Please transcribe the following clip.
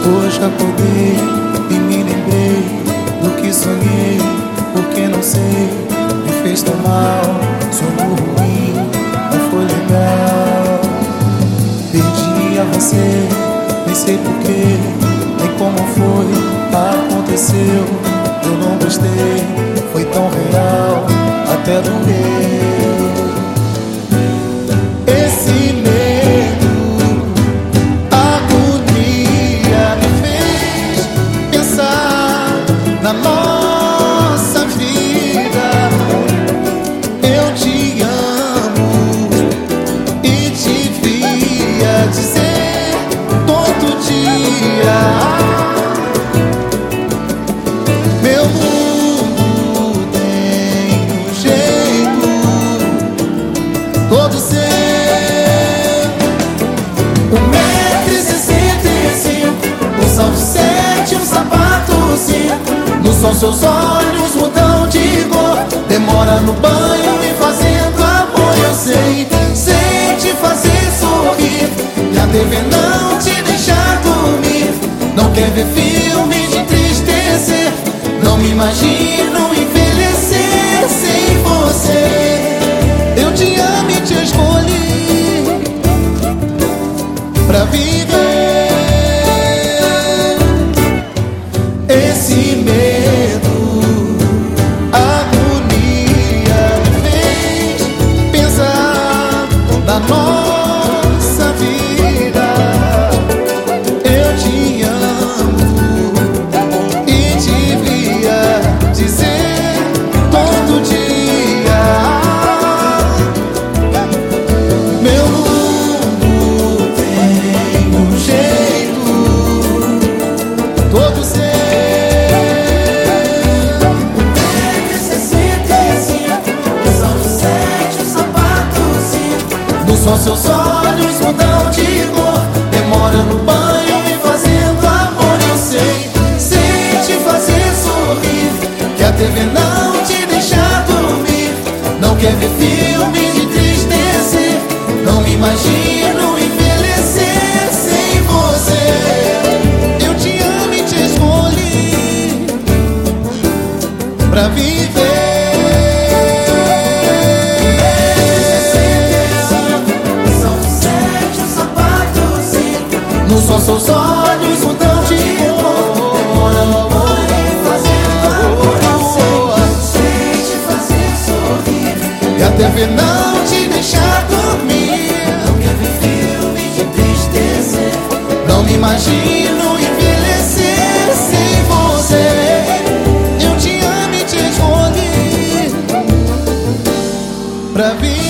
Hoje acordei e me lembrei do que sonhei, porque não sei, me fez tão mal. Sonho ruim, não foi legal. Perdi a você, nem sei porquê, nem como foi, aconteceu. Eu não gostei, foi tão real, até doeu. Esse medo, agonia me fez pensar na nossa vida. Eu te amo e devia dizer todo dia. Meu mundo tem um jeito todo seu. 1,65 m, um salto 7, um sapato 5. No sol seus olhos mudam de cor. Demora no banho e fazendo amor. Eu sei, sei te fazer sorrir, e a TV não te deixar dormir. Não quer ver filme de entristecer. Não me imagino envelhecer sem você. Eu te amo e te escolhi pra viver. Esse medo, agonia me fez pensar na nossa vida. Eu te amo e devia dizer todo dia. Meu mundo tem um jeito todo seu. 1,65 m, um salto 7, um sapato 5. No sol seus olhos mudam de cor. Demora no banho e fazendo amor. Eu sei, sei te fazer sorrir, que a TV não te deixa dormir. Não quer ver filme de entristecer. Não me imagino envelhecer sem você. Eu te amo e te escolhi pra viver. No sol seus olhos mudam de cor. Demora no banho e fazendo amor. Eu sei te fazer sorrir, e a TV não te deixar dormir. Não quer ver filme de entristecer. Não me imagino envelhecer sem você. Eu te amo e te escolhi pra viver.